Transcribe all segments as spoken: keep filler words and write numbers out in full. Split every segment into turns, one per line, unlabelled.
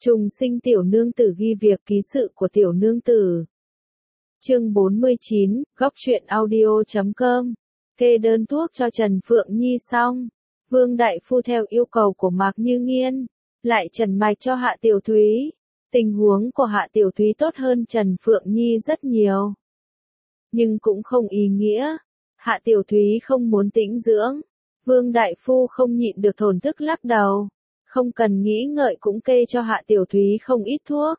Trùng sinh tiểu nương tử ghi việc ký sự của tiểu nương tử. Chương bốn mươi chín, góc truyện audio chấm com. Kê đơn thuốc cho Trần Phượng Nhi xong. Vương Đại Phu theo yêu cầu của Mạc Như Nghiên, lại trần mạch cho Hạ Tiểu Thúy. Tình huống của Hạ Tiểu Thúy tốt hơn Trần Phượng Nhi rất nhiều. Nhưng cũng không ý nghĩa. Hạ Tiểu Thúy không muốn tĩnh dưỡng. Vương Đại Phu không nhịn được thổn thức lắc đầu. Không cần nghĩ ngợi cũng kê cho Hạ Tiểu Thúy không ít thuốc.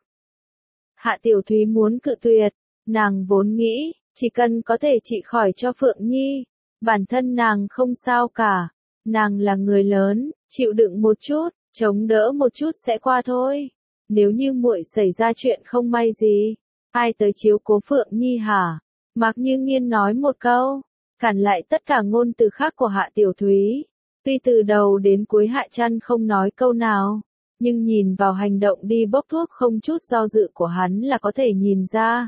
Hạ Tiểu Thúy muốn cự tuyệt, nàng vốn nghĩ, chỉ cần có thể trị khỏi cho Phượng Nhi, bản thân nàng không sao cả. Nàng là người lớn, chịu đựng một chút, chống đỡ một chút sẽ qua thôi. Nếu như muội xảy ra chuyện không may gì, ai tới chiếu cố Phượng Nhi hả? Mạc Như Nghiên nói một câu, cản lại tất cả ngôn từ khác của Hạ Tiểu Thúy. Tuy từ đầu đến cuối Hạ Trăn không nói câu nào, nhưng nhìn vào hành động đi bốc thuốc không chút do dự của hắn là có thể nhìn ra.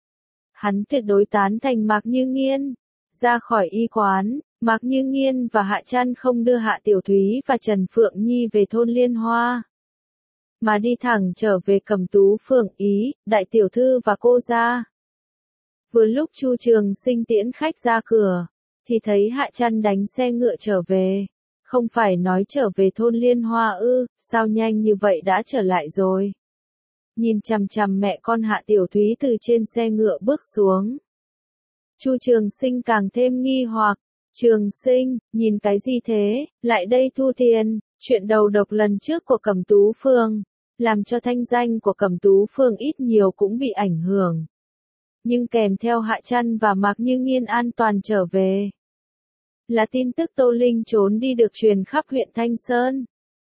Hắn tuyệt đối tán thành Mạc Như Nghiên. Ra khỏi y quán, Mạc Như Nghiên và Hạ Trăn không đưa Hạ Tiểu Thúy và Trần Phượng Nhi về thôn Liên Hoa, mà đi thẳng trở về Cẩm Tú Phường Ý, đại tiểu thư và cô gia. Vừa lúc Chu Trường Sinh tiễn khách ra cửa, thì thấy Hạ Trăn đánh xe ngựa trở về. Không phải nói trở về thôn Liên Hoa ư, sao nhanh như vậy đã trở lại rồi. Nhìn chằm chằm mẹ con Hạ Tiểu Thúy từ trên xe ngựa bước xuống. Chu Trường Sinh càng thêm nghi hoặc. Trường Sinh, nhìn cái gì thế, lại đây thu tiền. Chuyện đầu độc lần trước của Cẩm Tú Phường, làm cho thanh danh của Cẩm Tú Phường ít nhiều cũng bị ảnh hưởng. Nhưng kèm theo Hạ Trăn và Mạc Như Nghiên an toàn trở về, là tin tức Tô Linh trốn đi được truyền khắp huyện Thanh Sơn.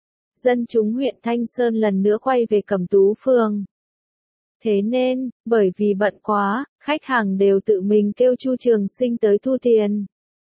Dân chúng huyện Thanh Sơn lần nữa quay về Cẩm Tú Phường. Thế nên, bởi vì bận quá, khách hàng đều tự mình kêu Chu Trường Sinh tới thu tiền.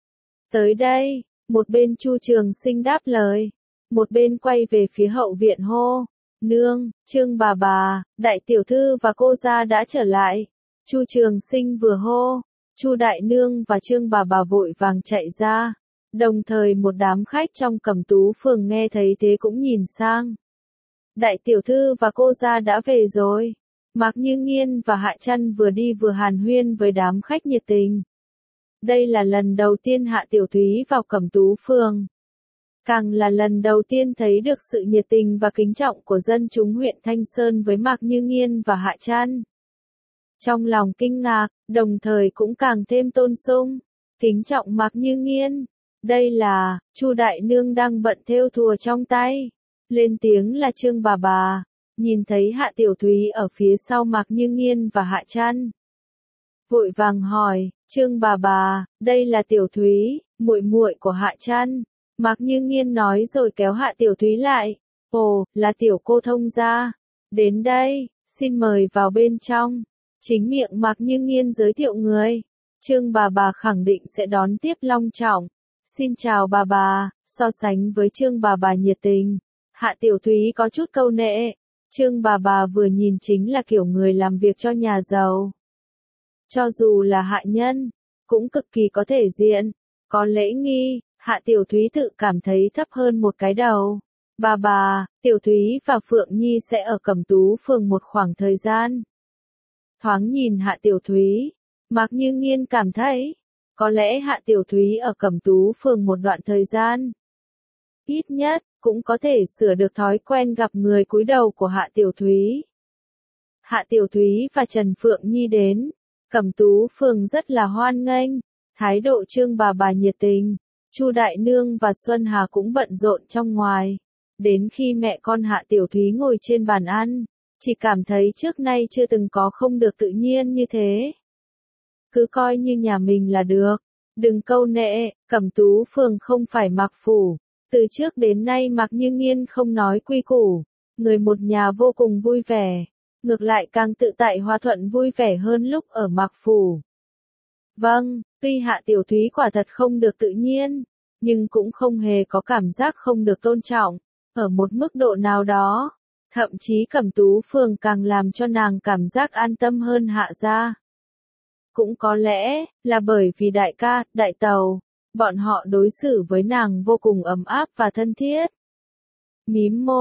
Tới đây, một bên Chu Trường Sinh đáp lời, một bên quay về phía hậu viện hô, nương, Trương bà bà, đại tiểu thư và cô gia đã trở lại. Chu Trường Sinh vừa hô, Chu đại nương và Trương bà bà vội vàng chạy ra, đồng thời một đám khách trong Cẩm Tú Phường nghe thấy thế cũng nhìn sang. Đại tiểu thư và cô gia đã về rồi. Mạc Như Nghiên và Hạ Trăn vừa đi vừa hàn huyên với đám khách nhiệt tình. Đây là lần đầu tiên Hạ Tiểu Thúy vào Cẩm Tú Phường, càng là lần đầu tiên thấy được sự nhiệt tình và kính trọng của dân chúng huyện Thanh Sơn với Mạc Như Nghiên và Hạ Trăn. Trong lòng kinh ngạc, đồng thời cũng càng thêm tôn sung, kính trọng Mạc Như Nghiên. Đây là, Chu đại nương đang bận thêu thùa trong tay. Lên tiếng là Trương bà bà, nhìn thấy Hạ Tiểu Thúy ở phía sau Mạc Như Nghiên và Hạ Trăn, vội vàng hỏi, Trương bà bà, đây là Tiểu Thúy, muội muội của Hạ Trăn. Mạc Như Nghiên nói rồi kéo Hạ Tiểu Thúy lại. Ồ, là tiểu cô thông gia. Đến đây, xin mời vào bên trong. Chính miệng Mạc Như Nghiên giới thiệu người. Trương bà bà khẳng định sẽ đón tiếp long trọng. Xin chào bà bà. So sánh với Trương bà bà nhiệt tình, Hạ Tiểu Thúy có chút câu nệ. Trương bà bà vừa nhìn chính là kiểu người làm việc cho nhà giàu. Cho dù là hạ nhân, cũng cực kỳ có thể diện, có lễ nghi. Hạ Tiểu Thúy tự cảm thấy thấp hơn một cái đầu. Bà bà, Tiểu Thúy và Phượng Nhi sẽ ở Cẩm Tú Phường một khoảng thời gian. Thoáng nhìn Hạ Tiểu Thúy, Mạc Như Nghiên cảm thấy, có lẽ Hạ Tiểu Thúy ở Cẩm Tú Phường một đoạn thời gian, ít nhất, cũng có thể sửa được thói quen gặp người cúi đầu của Hạ Tiểu Thúy. Hạ Tiểu Thúy và Trần Phượng Nhi đến Cẩm Tú Phường rất là hoan nghênh, thái độ Trương bà bà nhiệt tình. Chu đại nương và Xuân Hà cũng bận rộn trong ngoài. Đến khi mẹ con Hạ Tiểu Thúy ngồi trên bàn ăn, chỉ cảm thấy trước nay chưa từng có không được tự nhiên như thế. Cứ coi như nhà mình là được, đừng câu nệ. Cẩm Tú Phường không phải Mạc phủ. Từ trước đến nay Mạc Như Nghiên không nói quy củ, người một nhà vô cùng vui vẻ, ngược lại càng tự tại hòa thuận vui vẻ hơn lúc ở Mạc phủ. Vâng, tuy Hạ Tiểu Thúy quả thật không được tự nhiên, nhưng cũng không hề có cảm giác không được tôn trọng, ở một mức độ nào đó. Thậm chí Cẩm Tú Phường càng làm cho nàng cảm giác an tâm hơn Hạ gia. Cũng có lẽ, là bởi vì đại ca, đại tàu, bọn họ đối xử với nàng vô cùng ấm áp và thân thiết. Mím môi,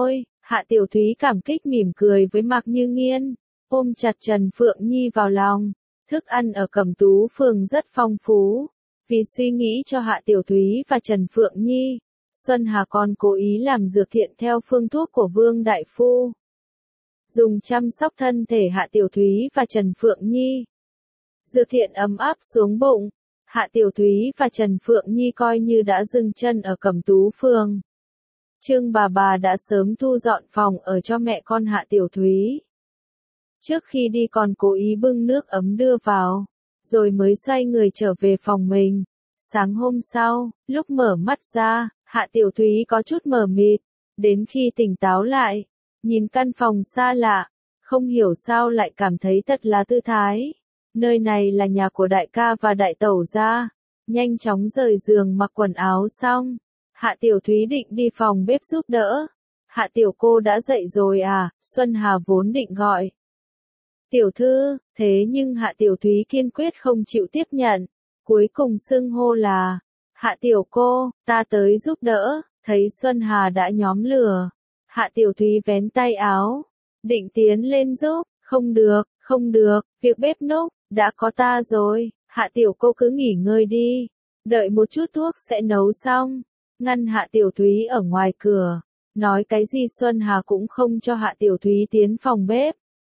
Hạ Tiểu Thúy cảm kích mỉm cười với Mạc Như Nghiên, ôm chặt Trần Phượng Nhi vào lòng. Thức ăn ở Cẩm Tú Phường rất phong phú. Vì suy nghĩ cho Hạ Tiểu Thúy và Trần Phượng Nhi, Xuân Hà còn cố ý làm dược thiện theo phương thuốc của Vương Đại Phu. Dùng chăm sóc thân thể Hạ Tiểu Thúy và Trần Phượng Nhi. Dược thiện ấm áp xuống bụng, Hạ Tiểu Thúy và Trần Phượng Nhi coi như đã dừng chân ở Cẩm Tú Phường. Trương bà bà đã sớm thu dọn phòng ở cho mẹ con Hạ Tiểu Thúy. Trước khi đi còn cố ý bưng nước ấm đưa vào, rồi mới xoay người trở về phòng mình. Sáng hôm sau, lúc mở mắt ra, Hạ Tiểu Thúy có chút mờ mịt, đến khi tỉnh táo lại, nhìn căn phòng xa lạ, không hiểu sao lại cảm thấy thật là thư thái. Nơi này là nhà của đại ca và đại tẩu gia. Nhanh chóng rời giường mặc quần áo xong, Hạ Tiểu Thúy định đi phòng bếp giúp đỡ. Hạ Tiểu cô đã dậy rồi à? Xuân Hà vốn định gọi Tiểu thư, thế nhưng Hạ Tiểu Thúy kiên quyết không chịu tiếp nhận. Cuối cùng xưng hô là Hạ Tiểu cô, ta tới giúp đỡ. Thấy Xuân Hà đã nhóm lửa, Hạ Tiểu Thúy vén tay áo, định tiến lên giúp. Không được, không được, việc bếp núc đã có ta rồi. Hạ Tiểu cô cứ nghỉ ngơi đi, đợi một chút thuốc sẽ nấu xong. Ngăn Hạ Tiểu Thúy ở ngoài cửa, nói cái gì Xuân Hà cũng không cho Hạ Tiểu Thúy tiến phòng bếp.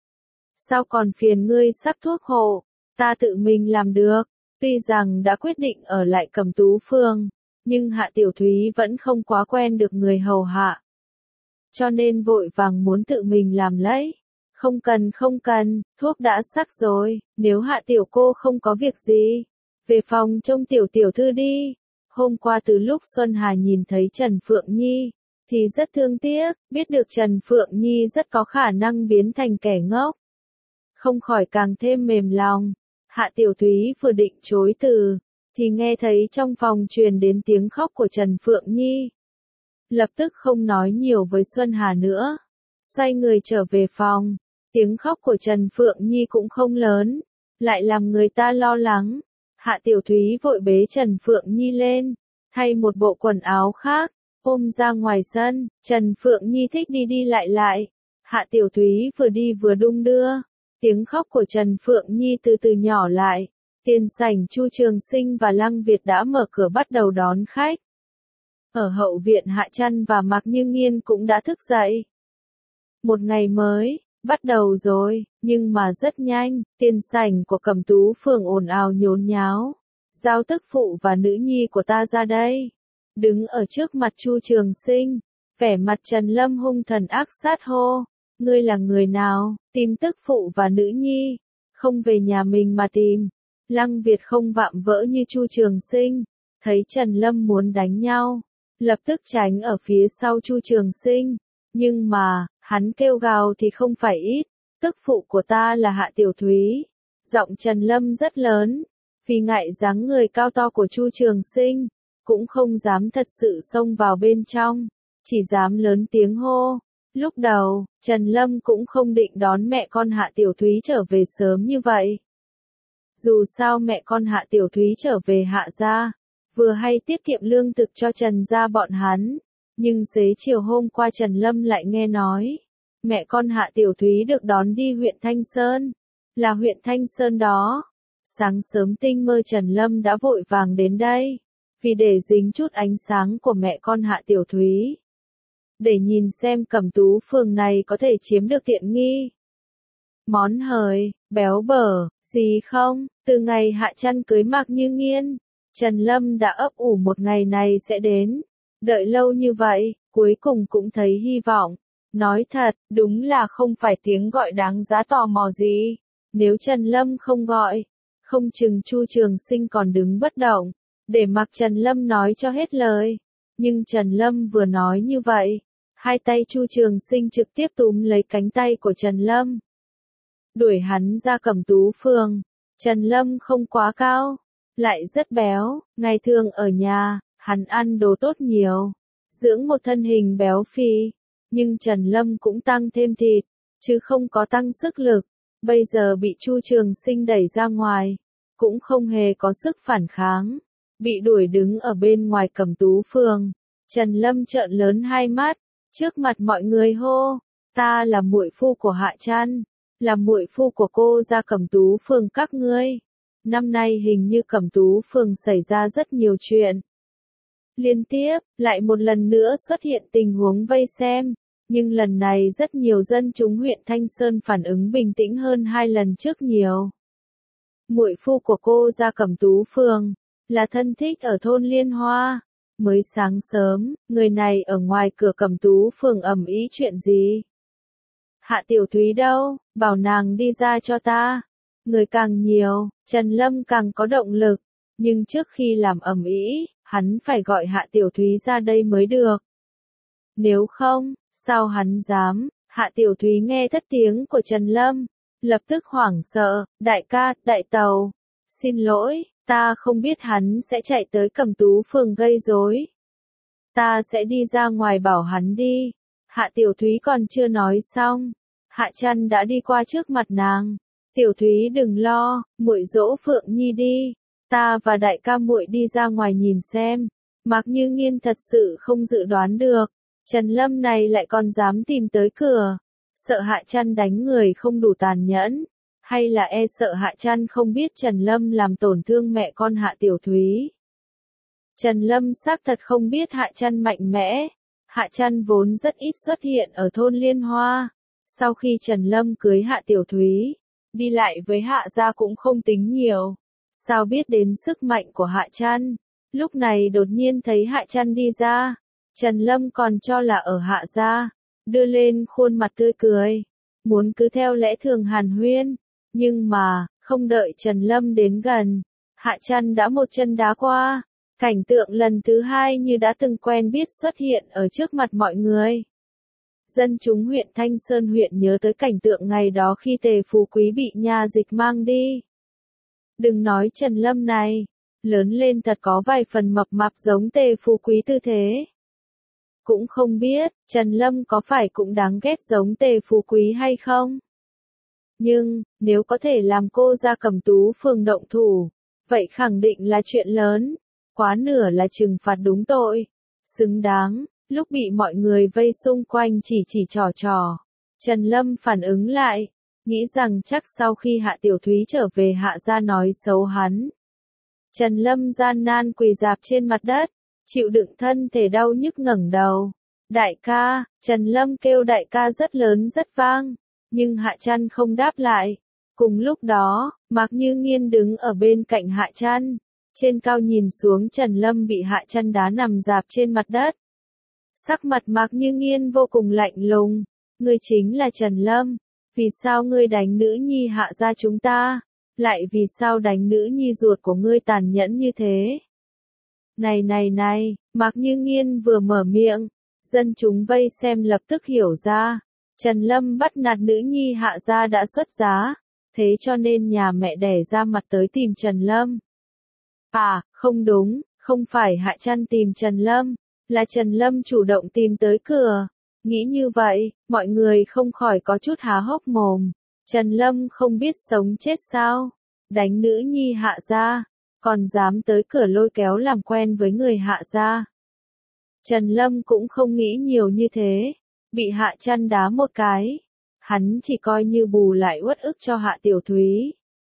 Sao còn phiền ngươi sắc thuốc hộ, ta tự mình làm được. Tuy rằng đã quyết định ở lại Cẩm Tú Phường, nhưng Hạ Tiểu Thúy vẫn không quá quen được người hầu hạ. Cho nên vội vàng muốn tự mình làm lấy. Không cần không cần, thuốc đã sắc rồi, nếu Hạ Tiểu cô không có việc gì, về phòng trông Tiểu Tiểu thư đi. Hôm qua từ lúc Xuân Hà nhìn thấy Trần Phượng Nhi, thì rất thương tiếc, biết được Trần Phượng Nhi rất có khả năng biến thành kẻ ngốc. Không khỏi càng thêm mềm lòng. Hạ Tiểu Thúy vừa định chối từ, thì nghe thấy trong phòng truyền đến tiếng khóc của Trần Phượng Nhi. Lập tức không nói nhiều với Xuân Hà nữa, xoay người trở về phòng. Tiếng khóc của Trần Phượng Nhi cũng không lớn, lại làm người ta lo lắng. Hạ Tiểu Thúy vội bế Trần Phượng Nhi lên, thay một bộ quần áo khác, ôm ra ngoài sân. Trần Phượng Nhi thích đi đi lại lại. Hạ Tiểu Thúy vừa đi vừa đung đưa. Tiếng khóc của Trần Phượng Nhi từ từ nhỏ lại. Tiền sảnh Chu Trường Sinh và Lăng Việt đã mở cửa bắt đầu đón khách. Ở hậu viện Hạ Trăn và Mạc Như Nghiên cũng đã thức dậy. Một ngày mới bắt đầu rồi, nhưng mà rất nhanh, tiền sảnh của Cẩm Tú Phường ồn ào nhốn nháo. Giao tức phụ và nữ nhi của ta ra đây. Đứng ở trước mặt Chu Trường Sinh, vẻ mặt Trần Lâm hung thần ác sát hô. Ngươi là người nào, tìm tức phụ và nữ nhi, không về nhà mình mà tìm. Lăng Việt không vạm vỡ như Chu Trường Sinh, thấy Trần Lâm muốn đánh nhau, lập tức tránh ở phía sau Chu Trường Sinh. Nhưng mà, hắn kêu gào thì không phải ít, tức phụ của ta là Hạ Tiểu Thúy. Giọng Trần Lâm rất lớn, vì ngại dáng người cao to của Chu Trường Sinh, cũng không dám thật sự xông vào bên trong, chỉ dám lớn tiếng hô. Lúc đầu, Trần Lâm cũng không định đón mẹ con Hạ Tiểu Thúy trở về sớm như vậy. Dù sao mẹ con Hạ Tiểu Thúy trở về Hạ gia, vừa hay tiết kiệm lương thực cho Trần gia bọn hắn. Nhưng xế chiều hôm qua Trần Lâm lại nghe nói, mẹ con Hạ Tiểu Thúy được đón đi huyện Thanh Sơn. Là huyện Thanh Sơn đó. Sáng sớm tinh mơ Trần Lâm đã vội vàng đến đây, vì để dính chút ánh sáng của mẹ con Hạ Tiểu Thúy. Để nhìn xem Cẩm Tú Phường này có thể chiếm được tiện nghi. Món hời, béo bở, gì không? Từ ngày Hạ Trăn cưới Mạc Như Nghiên, Trần Lâm đã ấp ủ một ngày này sẽ đến. Đợi lâu như vậy, cuối cùng cũng thấy hy vọng. Nói thật, đúng là không phải tiếng gọi đáng giá tò mò gì. Nếu Trần Lâm không gọi, không chừng Chu Trường Sinh còn đứng bất động, để mặc Trần Lâm nói cho hết lời. Nhưng Trần Lâm vừa nói như vậy, hai tay Chu Trường Sinh trực tiếp túm lấy cánh tay của Trần Lâm, đuổi hắn ra Cẩm Tú Phường. Trần Lâm không quá cao, lại rất béo, ngày thường ở nhà, hắn ăn đồ tốt nhiều, dưỡng một thân hình béo phì, nhưng Trần Lâm cũng tăng thêm thịt, chứ không có tăng sức lực. Bây giờ bị Chu Trường Sinh đẩy ra ngoài, cũng không hề có sức phản kháng, bị đuổi đứng ở bên ngoài Cẩm Tú Phường. Trần Lâm trợn lớn hai mắt, Trước mặt mọi người hô, ta là muội phu của Hạ Trăn, là muội phu của cô gia Cẩm Tú phường các ngươi. Năm nay hình như Cẩm Tú phường xảy ra rất nhiều chuyện. Liên tiếp, lại một lần nữa xuất hiện tình huống vây xem, nhưng lần này rất nhiều dân chúng huyện Thanh Sơn phản ứng bình tĩnh hơn hai lần trước nhiều. Muội phu của cô gia Cẩm Tú phường, là thân thích ở thôn Liên Hoa. Mới sáng sớm, người này ở ngoài cửa Cẩm Tú phường ầm ĩ chuyện gì? Hạ Tiểu Thúy đâu, bảo nàng đi ra cho ta. Người càng nhiều, Trần Lâm càng có động lực, nhưng trước khi làm ầm ĩ, hắn phải gọi Hạ Tiểu Thúy ra đây mới được. Nếu không, sao hắn dám? Hạ Tiểu Thúy nghe thất tiếng của Trần Lâm, lập tức hoảng sợ, đại ca, đại tàu, xin lỗi, ta không biết hắn sẽ chạy tới Cẩm Tú phường gây rối. Ta sẽ đi ra ngoài bảo hắn đi. Hạ Tiểu Thúy còn chưa nói xong, Hạ Trăn đã đi qua trước mặt nàng. Tiểu Thúy đừng lo, muội dỗ Phượng Nhi đi, ta và đại ca muội đi ra ngoài nhìn xem. Mạc Như Nghiên thật sự không dự đoán được, Trần Lâm này lại còn dám tìm tới cửa. Sợ Hạ Trăn đánh người không đủ tàn nhẫn, hay là e sợ Hạ Trăn không biết Trần Lâm làm tổn thương mẹ con Hạ Tiểu Thúy. Trần Lâm xác thật không biết Hạ Trăn mạnh mẽ. Hạ Trăn vốn rất ít xuất hiện ở thôn Liên Hoa. Sau khi Trần Lâm cưới Hạ Tiểu Thúy, đi lại với Hạ gia cũng không tính nhiều. Sao biết đến sức mạnh của Hạ Trăn? Lúc này đột nhiên thấy Hạ Trăn đi ra, Trần Lâm còn cho là ở Hạ gia, đưa lên khuôn mặt tươi cười, muốn cứ theo lẽ thường hàn huyên, nhưng mà, không đợi Trần Lâm đến gần, Hạ Trăn đã một chân đá qua, cảnh tượng lần thứ hai như đã từng quen biết xuất hiện ở trước mặt mọi người. Dân chúng huyện Thanh Sơn huyện nhớ tới cảnh tượng ngày đó khi Tề Phú Quý bị nha dịch mang đi. Đừng nói Trần Lâm này, lớn lên thật có vài phần mập mạp giống Tề Phú Quý tư thế. Cũng không biết, Trần Lâm có phải cũng đáng ghét giống Tề Phú Quý hay không? Nhưng, nếu có thể làm cô gia Cẩm Tú phường động thủ, vậy khẳng định là chuyện lớn, quá nửa là trừng phạt đúng tội, xứng đáng. Lúc bị mọi người vây xung quanh chỉ chỉ trò trò, Trần Lâm phản ứng lại, nghĩ rằng chắc sau khi Hạ Tiểu Thúy trở về Hạ gia nói xấu hắn. Trần Lâm gian nan quỳ dạp trên mặt đất, chịu đựng thân thể đau nhức ngẩng đầu. Đại ca, Trần Lâm kêu đại ca rất lớn rất vang, nhưng Hạ Trăn không đáp lại. Cùng lúc đó, Mạc Như Nghiên đứng ở bên cạnh Hạ Trăn, trên cao nhìn xuống Trần Lâm bị Hạ Trăn đá nằm dạp trên mặt đất. Sắc mặt Mạc Như Nghiên vô cùng lạnh lùng, ngươi chính là Trần Lâm, vì sao ngươi đánh nữ nhi Hạ gia chúng ta, lại vì sao đánh nữ nhi ruột của ngươi tàn nhẫn như thế? Này này này, Mạc Như Nghiên vừa mở miệng, dân chúng vây xem lập tức hiểu ra, Trần Lâm bắt nạt nữ nhi Hạ gia đã xuất giá, thế cho nên nhà mẹ đẻ ra mặt tới tìm Trần Lâm. À, không đúng, không phải Hạ Trăn tìm Trần Lâm, là Trần Lâm chủ động tìm tới cửa. Nghĩ như vậy, mọi người không khỏi có chút há hốc mồm. Trần Lâm không biết sống chết sao? Đánh nữ nhi Hạ gia, còn dám tới cửa lôi kéo làm quen với người Hạ gia. Trần Lâm cũng không nghĩ nhiều như thế, bị Hạ Trăn đá một cái, hắn chỉ coi như bù lại uất ức cho Hạ Tiểu Thúy.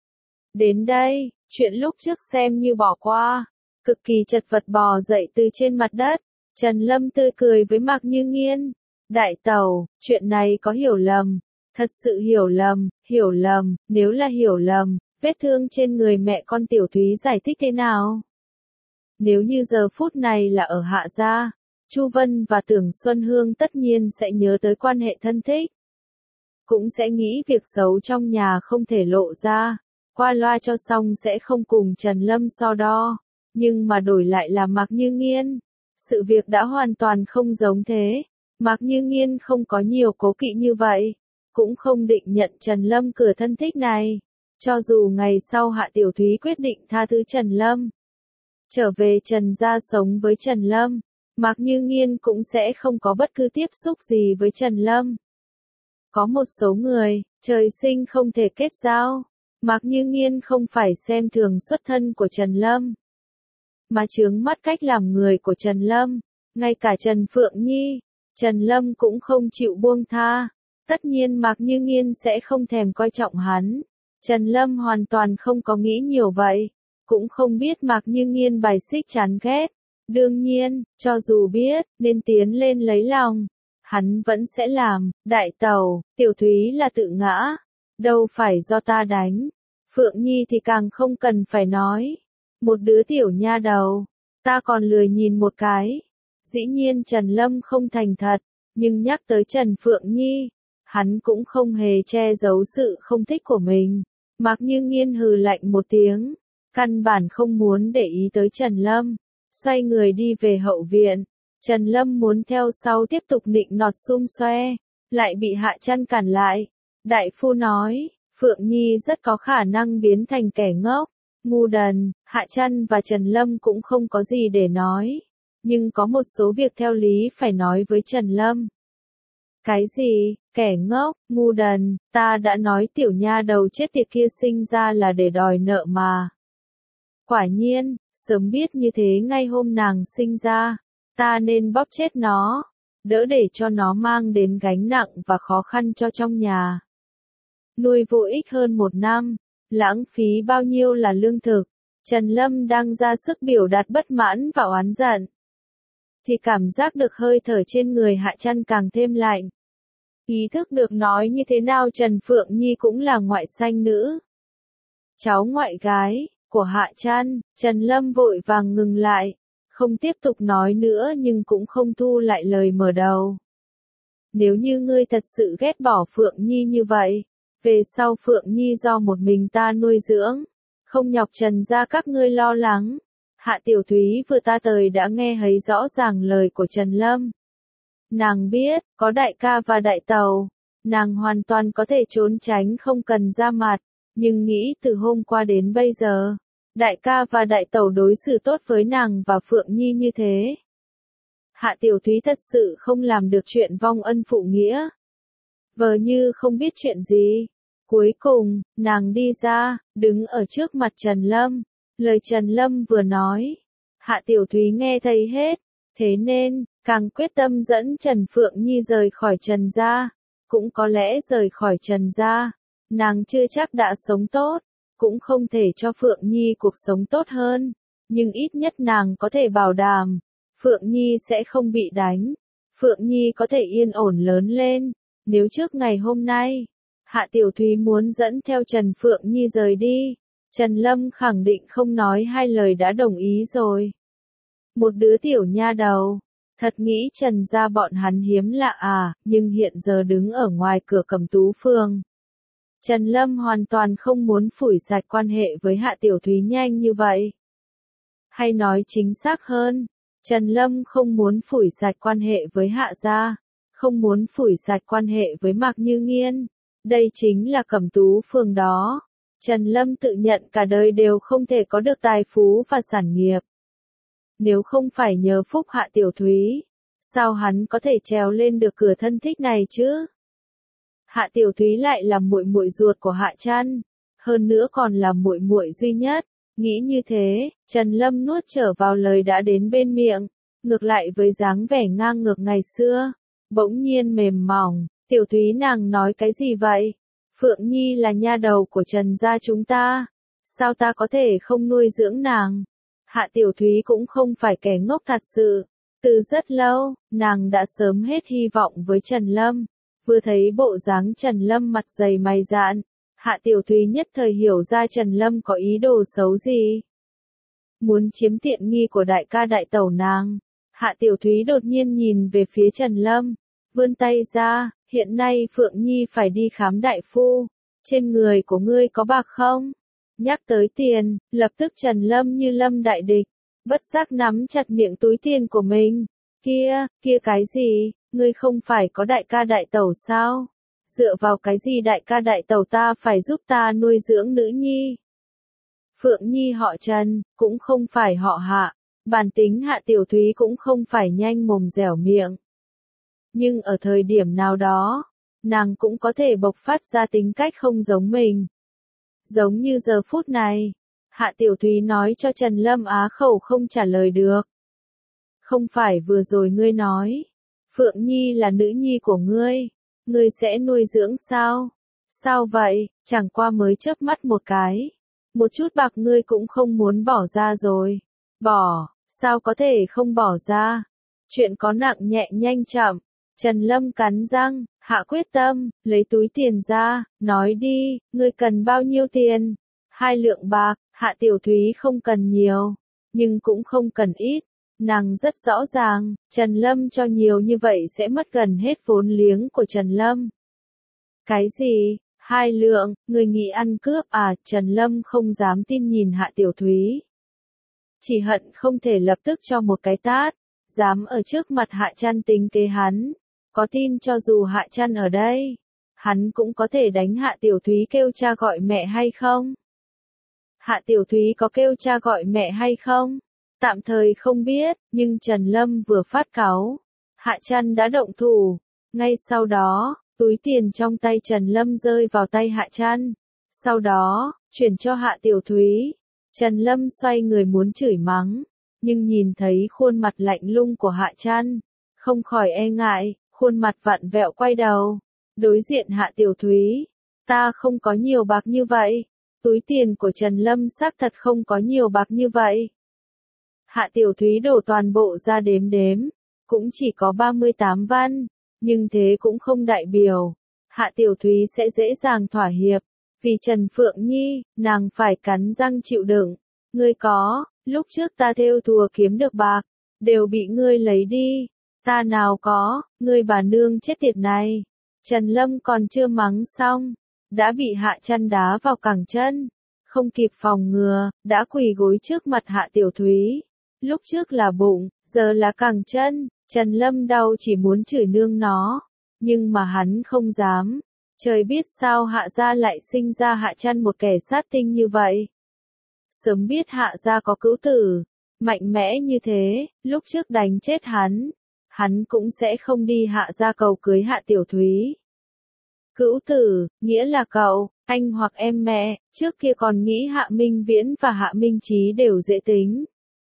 Đến đây, chuyện lúc trước xem như bỏ qua, cực kỳ chật vật bò dậy từ trên mặt đất, Trần Lâm tươi cười với Mạc Như Nghiên. Đại tẩu, chuyện này có hiểu lầm, thật sự hiểu lầm, hiểu lầm, nếu là hiểu lầm, vết thương trên người mẹ con Tiểu Thúy giải thích thế nào? Nếu như giờ phút này là ở Hạ gia, Chu Vân và Tưởng Xuân Hương tất nhiên sẽ nhớ tới quan hệ thân thích. Cũng sẽ nghĩ việc xấu trong nhà không thể lộ ra, qua loa cho xong sẽ không cùng Trần Lâm so đo, nhưng mà đổi lại là Mạc Như Nghiên. Sự việc đã hoàn toàn không giống thế, Mạc Như Nghiên không có nhiều cố kỵ như vậy, cũng không định nhận Trần Lâm cửa thân thích này. Cho dù ngày sau Hạ Tiểu Thúy quyết định tha thứ Trần Lâm, trở về Trần gia sống với Trần Lâm, Mạc Như Nghiên cũng sẽ không có bất cứ tiếp xúc gì với Trần Lâm. Có một số người, trời sinh không thể kết giao, Mạc Như Nghiên không phải xem thường xuất thân của Trần Lâm, mà chướng mắt cách làm người của Trần Lâm, ngay cả Trần Phượng Nhi, Trần Lâm cũng không chịu buông tha. Tất nhiên Mạc Như Nghiên sẽ không thèm coi trọng hắn. Trần Lâm hoàn toàn không có nghĩ nhiều vậy. Cũng không biết Mạc Như Nghiên bài xích chán ghét. Đương nhiên, cho dù biết, nên tiến lên lấy lòng. Hắn vẫn sẽ làm. Đại tẩu, Tiểu Thúy là tự ngã. Đâu phải do ta đánh. Phượng Nhi thì càng không cần phải nói. Một đứa tiểu nha đầu. Ta còn lười nhìn một cái. Dĩ nhiên Trần Lâm không thành thật. Nhưng nhắc tới Trần Phượng Nhi. Hắn cũng không hề che giấu sự không thích của mình. Mạc Như Nghiên hừ lạnh một tiếng. Căn bản không muốn để ý tới Trần Lâm. Xoay người đi về hậu viện. Trần Lâm muốn theo sau tiếp tục nịnh nọt xum xoe. Lại bị Hạ Trăn cản lại. Đại phu nói, Phượng Nhi rất có khả năng biến thành kẻ ngốc. Ngu đần, Hạ Trăn và Trần Lâm cũng không có gì để nói. Nhưng có một số việc theo lý phải nói với Trần Lâm. Cái gì, kẻ ngốc, ngu đần, ta đã nói tiểu nha đầu chết tiệt kia sinh ra là để đòi nợ mà. Quả nhiên, sớm biết như thế ngay hôm nàng sinh ra, ta nên bóp chết nó, đỡ để cho nó mang đến gánh nặng và khó khăn cho trong nhà. Nuôi vô ích hơn một năm, lãng phí bao nhiêu là lương thực, Trần Lâm đang ra sức biểu đạt bất mãn và oán giận. Thì cảm giác được hơi thở trên người Hạ Trăn càng thêm lạnh. Ý thức được nói như thế nào Trần Phượng Nhi cũng là ngoại sanh nữ. Cháu ngoại gái của Hạ Trăn, Trần Lâm vội vàng ngừng lại, không tiếp tục nói nữa nhưng cũng không thu lại lời mở đầu. Nếu như ngươi thật sự ghét bỏ Phượng Nhi như vậy, về sau Phượng Nhi do một mình ta nuôi dưỡng, không nhọc Trần gia các ngươi lo lắng. Hạ Tiểu Thúy vừa ta tới đã nghe thấy rõ ràng lời của Trần Lâm. Nàng biết, có đại ca và đại tàu, nàng hoàn toàn có thể trốn tránh không cần ra mặt, nhưng nghĩ từ hôm qua đến bây giờ, đại ca và đại tàu đối xử tốt với nàng và Phượng Nhi như thế. Hạ Tiểu Thúy thật sự không làm được chuyện vong ân phụ nghĩa. Vờ như không biết chuyện gì. Cuối cùng, nàng đi ra, đứng ở trước mặt Trần Lâm. Lời Trần Lâm vừa nói, Hạ Tiểu Thúy nghe thấy hết, thế nên, càng quyết tâm dẫn Trần Phượng Nhi rời khỏi Trần gia, cũng có lẽ rời khỏi Trần gia, nàng chưa chắc đã sống tốt, cũng không thể cho Phượng Nhi cuộc sống tốt hơn, nhưng ít nhất nàng có thể bảo đảm, Phượng Nhi sẽ không bị đánh, Phượng Nhi có thể yên ổn lớn lên, nếu trước ngày hôm nay, Hạ Tiểu Thúy muốn dẫn theo Trần Phượng Nhi rời đi, Trần Lâm khẳng định không nói hai lời đã đồng ý rồi. Một đứa tiểu nha đầu, thật nghĩ Trần gia bọn hắn hiếm lạ à, nhưng hiện giờ đứng ở ngoài cửa Cẩm Tú Phường. Trần Lâm hoàn toàn không muốn phủi sạch quan hệ với Hạ Tiểu Thúy nhanh như vậy. Hay nói chính xác hơn, Trần Lâm không muốn phủi sạch quan hệ với Hạ gia, không muốn phủi sạch quan hệ với Mạc Như Nghiên. Đây chính là Cẩm Tú Phường đó. Trần Lâm tự nhận cả đời đều không thể có được tài phú và sản nghiệp. Nếu không phải nhờ phúc Hạ Tiểu Thúy, sao hắn có thể trèo lên được cửa thân thích này chứ? Hạ Tiểu Thúy lại là muội muội ruột của Hạ Trăn, hơn nữa còn là muội muội duy nhất. Nghĩ như thế, Trần Lâm nuốt trở vào lời đã đến bên miệng, ngược lại với dáng vẻ ngang ngược ngày xưa, bỗng nhiên mềm mỏng. Tiểu Thúy nàng nói cái gì vậy? Phượng Nhi là nha đầu của Trần gia chúng ta, sao ta có thể không nuôi dưỡng nàng? Hạ Tiểu Thúy cũng không phải kẻ ngốc thật sự, từ rất lâu, nàng đã sớm hết hy vọng với Trần Lâm, vừa thấy bộ dáng Trần Lâm mặt dày mày dạn, Hạ Tiểu Thúy nhất thời hiểu ra Trần Lâm có ý đồ xấu gì. Muốn chiếm tiện nghi của đại ca đại tẩu nàng, Hạ Tiểu Thúy đột nhiên nhìn về phía Trần Lâm, vươn tay ra, hiện nay Phượng Nhi phải đi khám đại phu, trên người của ngươi có bạc không? Nhắc tới tiền, lập tức Trần Lâm như lâm đại địch, bất giác nắm chặt miệng túi tiền của mình. Kia, kia cái gì, ngươi không phải có đại ca đại tẩu sao? Dựa vào cái gì đại ca đại tẩu ta phải giúp ta nuôi dưỡng nữ nhi? Phượng Nhi họ Trần, cũng không phải họ Hạ, bản tính Hạ Tiểu Thúy cũng không phải nhanh mồm dẻo miệng. Nhưng ở thời điểm nào đó, nàng cũng có thể bộc phát ra tính cách không giống mình. Giống như giờ phút này, Hạ Tiểu Thúy nói cho Trần Lâm á khẩu không trả lời được. Không phải vừa rồi ngươi nói, Phượng Nhi là nữ nhi của ngươi, ngươi sẽ nuôi dưỡng sao? Sao vậy, chẳng qua mới chớp mắt một cái. Một chút bạc ngươi cũng không muốn bỏ ra rồi. Bỏ, sao có thể không bỏ ra? Chuyện có nặng nhẹ nhanh chậm. Trần Lâm cắn răng, hạ quyết tâm, lấy túi tiền ra, nói đi, ngươi cần bao nhiêu tiền? Hai lượng bạc, Hạ Tiểu Thúy không cần nhiều, nhưng cũng không cần ít. Nàng rất rõ ràng, Trần Lâm cho nhiều như vậy sẽ mất gần hết vốn liếng của Trần Lâm. Cái gì? Hai lượng, người nghĩ ăn cướp à? Trần Lâm không dám tin nhìn Hạ Tiểu Thúy. Chỉ hận không thể lập tức cho một cái tát, dám ở trước mặt Hạ Trăn tính kế hắn. Có tin cho dù Hạ Trăn ở đây, hắn cũng có thể đánh Hạ Tiểu Thúy kêu cha gọi mẹ hay không? Hạ Tiểu Thúy có kêu cha gọi mẹ hay không? Tạm thời không biết, nhưng Trần Lâm vừa phát cáu. Hạ Trăn đã động thủ. Ngay sau đó, túi tiền trong tay Trần Lâm rơi vào tay Hạ Trăn. Sau đó, chuyển cho Hạ Tiểu Thúy. Trần Lâm xoay người muốn chửi mắng, nhưng nhìn thấy khuôn mặt lạnh lùng của Hạ Trăn, không khỏi e ngại, khuôn mặt vặn vẹo quay đầu. Đối diện Hạ Tiểu Thúy, ta không có nhiều bạc như vậy. Túi tiền của Trần Lâm xác thật không có nhiều bạc như vậy. Hạ Tiểu Thúy đổ toàn bộ ra đếm đếm, cũng chỉ có ba mươi tám văn, nhưng thế cũng không đại biểu Hạ Tiểu Thúy sẽ dễ dàng thỏa hiệp, vì Trần Phượng Nhi, nàng phải cắn răng chịu đựng. Ngươi có, lúc trước ta thêu thùa kiếm được bạc, đều bị ngươi lấy đi, ta nào có, ngươi bà nương chết tiệt này. Trần Lâm còn chưa mắng xong, đã bị Hạ Trăn đá vào cẳng chân, không kịp phòng ngừa, đã quỳ gối trước mặt Hạ Tiểu Thúy. Lúc trước là bụng, giờ là cẳng chân, Trần Lâm đau chỉ muốn chửi nương nó, nhưng mà hắn không dám. Trời biết sao Hạ gia lại sinh ra Hạ Trăn một kẻ sát tinh như vậy. Sớm biết Hạ gia có cữu tử, mạnh mẽ như thế, lúc trước đánh chết hắn, hắn cũng sẽ không đi Hạ gia cầu cưới Hạ Tiểu Thúy. Cữu tử, nghĩa là cậu, anh hoặc em mẹ, trước kia còn nghĩ Hạ Minh Viễn và Hạ Minh Chí đều dễ tính.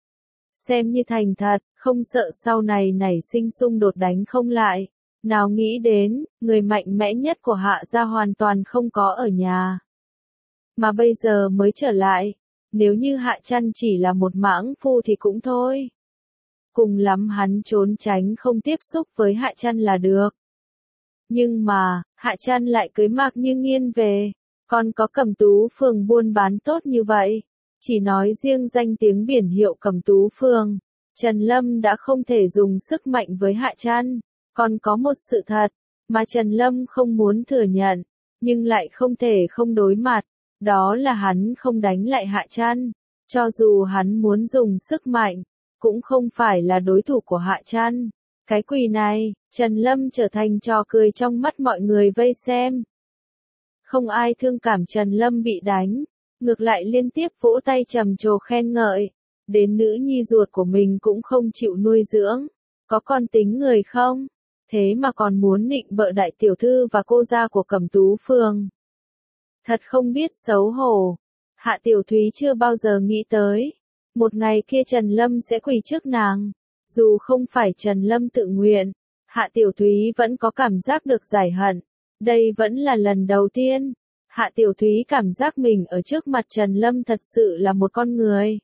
Xem như thành thật, không sợ sau này nảy sinh xung đột đánh không lại. Nào nghĩ đến, người mạnh mẽ nhất của Hạ gia hoàn toàn không có ở nhà. Mà bây giờ mới trở lại, nếu như Hạ Trăn chỉ là một mãng phu thì cũng thôi. Cùng lắm hắn trốn tránh không tiếp xúc với Hạ Trăn là được. Nhưng mà, Hạ Trăn lại cưới Mạc Như Nghiên về, còn có Cẩm Tú Phường buôn bán tốt như vậy. Chỉ nói riêng danh tiếng biển hiệu Cẩm Tú Phường, Trần Lâm đã không thể dùng sức mạnh với Hạ Trăn. Còn có một sự thật, mà Trần Lâm không muốn thừa nhận, nhưng lại không thể không đối mặt, đó là hắn không đánh lại Hạ Trăn. Cho dù hắn muốn dùng sức mạnh, cũng không phải là đối thủ của Hạ Trăn. Cái quỷ này, Trần Lâm trở thành trò cười trong mắt mọi người vây xem. Không ai thương cảm Trần Lâm bị đánh, ngược lại liên tiếp vỗ tay trầm trồ khen ngợi, đến nữ nhi ruột của mình cũng không chịu nuôi dưỡng, có con tính người không? Thế mà còn muốn nịnh bợ đại tiểu thư và cô gia của Cẩm Tú Phường. Thật không biết xấu hổ. Hạ Tiểu Thúy chưa bao giờ nghĩ tới, một ngày kia Trần Lâm sẽ quỳ trước nàng. Dù không phải Trần Lâm tự nguyện, Hạ Tiểu Thúy vẫn có cảm giác được giải hận. Đây vẫn là lần đầu tiên, Hạ Tiểu Thúy cảm giác mình ở trước mặt Trần Lâm thật sự là một con người,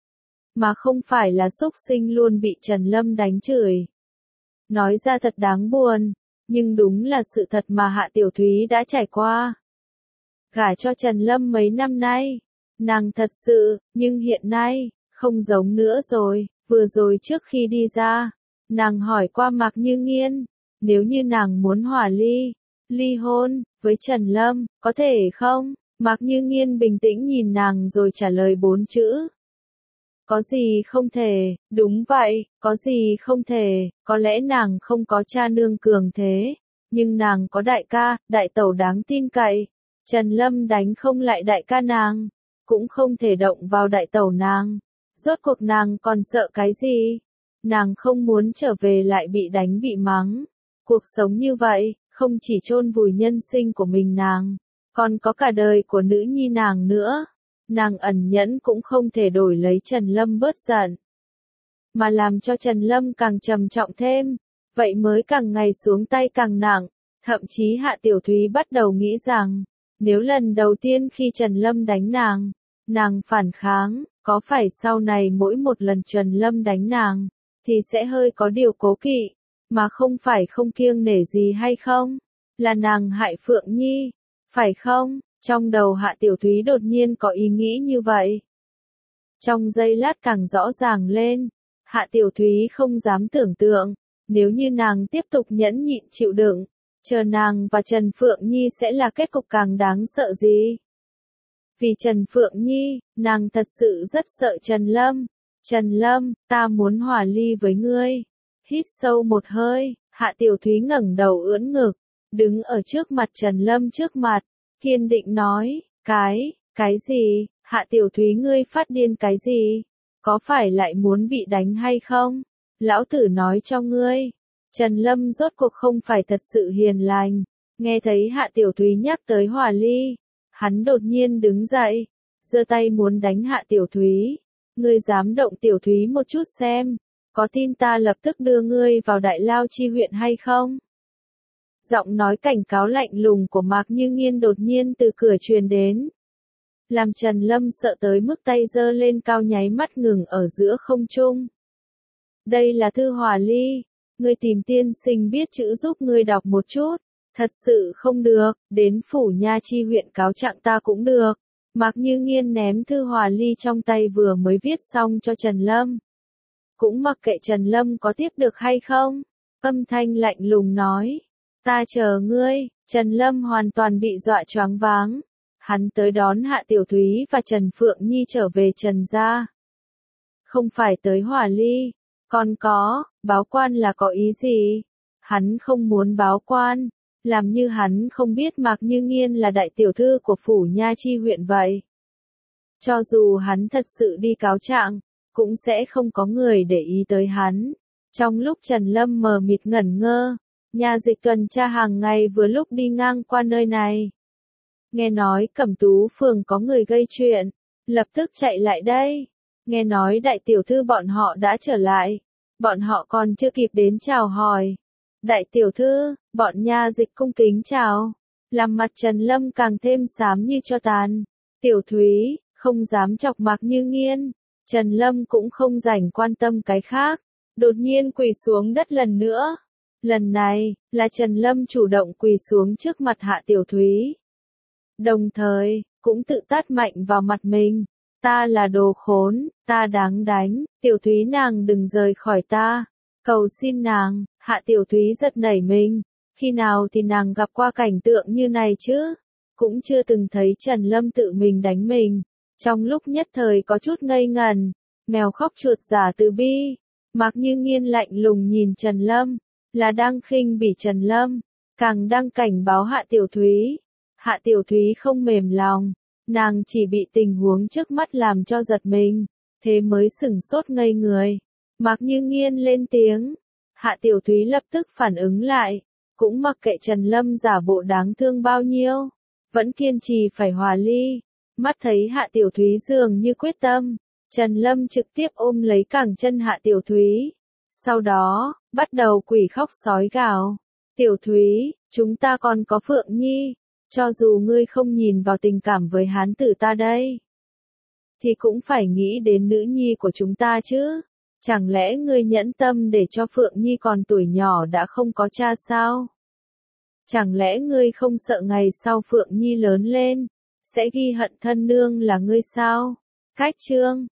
mà không phải là súc sinh luôn bị Trần Lâm đánh chửi. Nói ra thật đáng buồn, nhưng đúng là sự thật mà Hạ Tiểu Thúy đã trải qua. Gả cho Trần Lâm mấy năm nay, nàng thật sự, nhưng hiện nay, không giống nữa rồi. Vừa rồi trước khi đi ra, nàng hỏi qua Mạc Như Nghiên, nếu như nàng muốn hòa ly, ly hôn, với Trần Lâm, có thể không? Mạc Như Nghiên bình tĩnh nhìn nàng rồi trả lời bốn chữ. Có gì không thể, đúng vậy, có gì không thể, có lẽ nàng không có cha nương cường thế, nhưng nàng có đại ca, đại tẩu đáng tin cậy. Trần Lâm đánh không lại đại ca nàng, cũng không thể động vào đại tẩu nàng. Rốt cuộc nàng còn sợ cái gì? Nàng không muốn trở về lại bị đánh bị mắng. Cuộc sống như vậy, không chỉ chôn vùi nhân sinh của mình nàng, còn có cả đời của nữ nhi nàng nữa. Nàng ẩn nhẫn cũng không thể đổi lấy Trần Lâm bớt giận, mà làm cho Trần Lâm càng trầm trọng thêm. vậy mới càng ngày xuống tay càng nặng. Thậm chí Hạ Tiểu Thúy bắt đầu nghĩ rằng, nếu lần đầu tiên khi Trần Lâm đánh nàng, nàng phản kháng, có phải sau này mỗi một lần Trần Lâm đánh nàng, thì sẽ hơi có điều cố kỵ, mà không phải không kiêng nể gì hay không? Là nàng hại Phượng Nhi, phải không? Trong đầu Hạ Tiểu Thúy đột nhiên có ý nghĩ như vậy. Trong giây lát càng rõ ràng lên, Hạ Tiểu Thúy không dám tưởng tượng, nếu như nàng tiếp tục nhẫn nhịn chịu đựng, chờ nàng và Trần Phượng Nhi sẽ là kết cục càng đáng sợ gì. Vì Trần Phượng Nhi, nàng thật sự rất sợ Trần Lâm. Trần Lâm, ta muốn hòa ly với ngươi. Hít sâu một hơi, Hạ Tiểu Thúy ngẩng đầu ưỡn ngực, đứng ở trước mặt Trần Lâm trước mặt, kiên định nói, cái, cái gì, Hạ Tiểu Thúy ngươi phát điên cái gì? Có phải lại muốn bị đánh hay không? Lão tử nói cho ngươi. Trần Lâm rốt cuộc không phải thật sự hiền lành. Nghe thấy Hạ Tiểu Thúy nhắc tới hòa ly, hắn đột nhiên đứng dậy, giơ tay muốn đánh Hạ Tiểu Thúy. Ngươi dám động Tiểu Thúy một chút xem, có tin ta lập tức đưa ngươi vào Đại Lao Chi huyện hay không? Giọng nói cảnh cáo lạnh lùng của Mạc Như Nghiên đột nhiên từ cửa truyền đến, làm Trần Lâm sợ tới mức tay giơ lên cao nháy mắt ngừng ở giữa không trung. Đây là thư hòa ly, ngươi tìm tiên sinh biết chữ giúp ngươi đọc một chút, thật sự không được, đến phủ Nha Chi huyện cáo trạng ta cũng được. Mạc Như Nghiên ném thư hòa ly trong tay vừa mới viết xong cho Trần Lâm. Cũng mặc kệ Trần Lâm có tiếp được hay không, âm thanh lạnh lùng nói, ta chờ ngươi. Trần Lâm hoàn toàn bị dọa choáng váng. Hắn tới đón Hạ Tiểu Thúy và Trần Phượng Nhi trở về Trần gia. Không phải tới hòa ly, còn có, báo quan là có ý gì? Hắn không muốn báo quan, làm như hắn không biết Mạc Như Nghiên là đại tiểu thư của phủ Nha Chi huyện vậy. Cho dù hắn thật sự đi cáo trạng, cũng sẽ không có người để ý tới hắn. Trong lúc Trần Lâm mờ mịt ngẩn ngơ, nhà dịch tuần tra hàng ngày vừa lúc đi ngang qua nơi này. Nghe nói Cẩm Tú phường có người gây chuyện, lập tức chạy lại đây. Nghe nói đại tiểu thư bọn họ đã trở lại, bọn họ còn chưa kịp đến chào hỏi. Đại tiểu thư, bọn nha dịch cung kính chào, làm mặt Trần Lâm càng thêm xám như cho tàn. Tiểu Thúy, không dám chọc Mạc Như Nghiên, Trần Lâm cũng không rảnh quan tâm cái khác, đột nhiên quỳ xuống đất lần nữa. Lần này, là Trần Lâm chủ động quỳ xuống trước mặt Hạ Tiểu Thúy. Đồng thời, cũng tự tát mạnh vào mặt mình. Ta là đồ khốn, ta đáng đánh, Tiểu Thúy nàng đừng rời khỏi ta. Cầu xin nàng. Hạ Tiểu Thúy giật nảy mình. Khi nào thì nàng gặp qua cảnh tượng như này chứ? Cũng chưa từng thấy Trần Lâm tự mình đánh mình. Trong lúc nhất thời có chút ngây ngần, mèo khóc chuột giả từ bi. Mạc Như Nghiên lạnh lùng nhìn Trần Lâm, là đang khinh bỉ Trần Lâm, càng đang cảnh báo Hạ Tiểu Thúy. Hạ Tiểu Thúy không mềm lòng, nàng chỉ bị tình huống trước mắt làm cho giật mình, thế mới sửng sốt ngây người. Mạc Như Nghiên lên tiếng, Hạ Tiểu Thúy lập tức phản ứng lại, cũng mặc kệ Trần Lâm giả bộ đáng thương bao nhiêu, vẫn kiên trì phải hòa ly. Mắt thấy Hạ Tiểu Thúy dường như quyết tâm, Trần Lâm trực tiếp ôm lấy cẳng chân Hạ Tiểu Thúy. Sau đó, bắt đầu quỷ khóc sói gào. Tiểu Thúy, chúng ta còn có Phượng Nhi, cho dù ngươi không nhìn vào tình cảm với hán tử ta đây, thì cũng phải nghĩ đến nữ nhi của chúng ta chứ. Chẳng lẽ ngươi nhẫn tâm để cho Phượng Nhi còn tuổi nhỏ đã không có cha sao? Chẳng lẽ ngươi không sợ ngày sau Phượng Nhi lớn lên, sẽ ghi hận thân nương là ngươi sao? Cách chương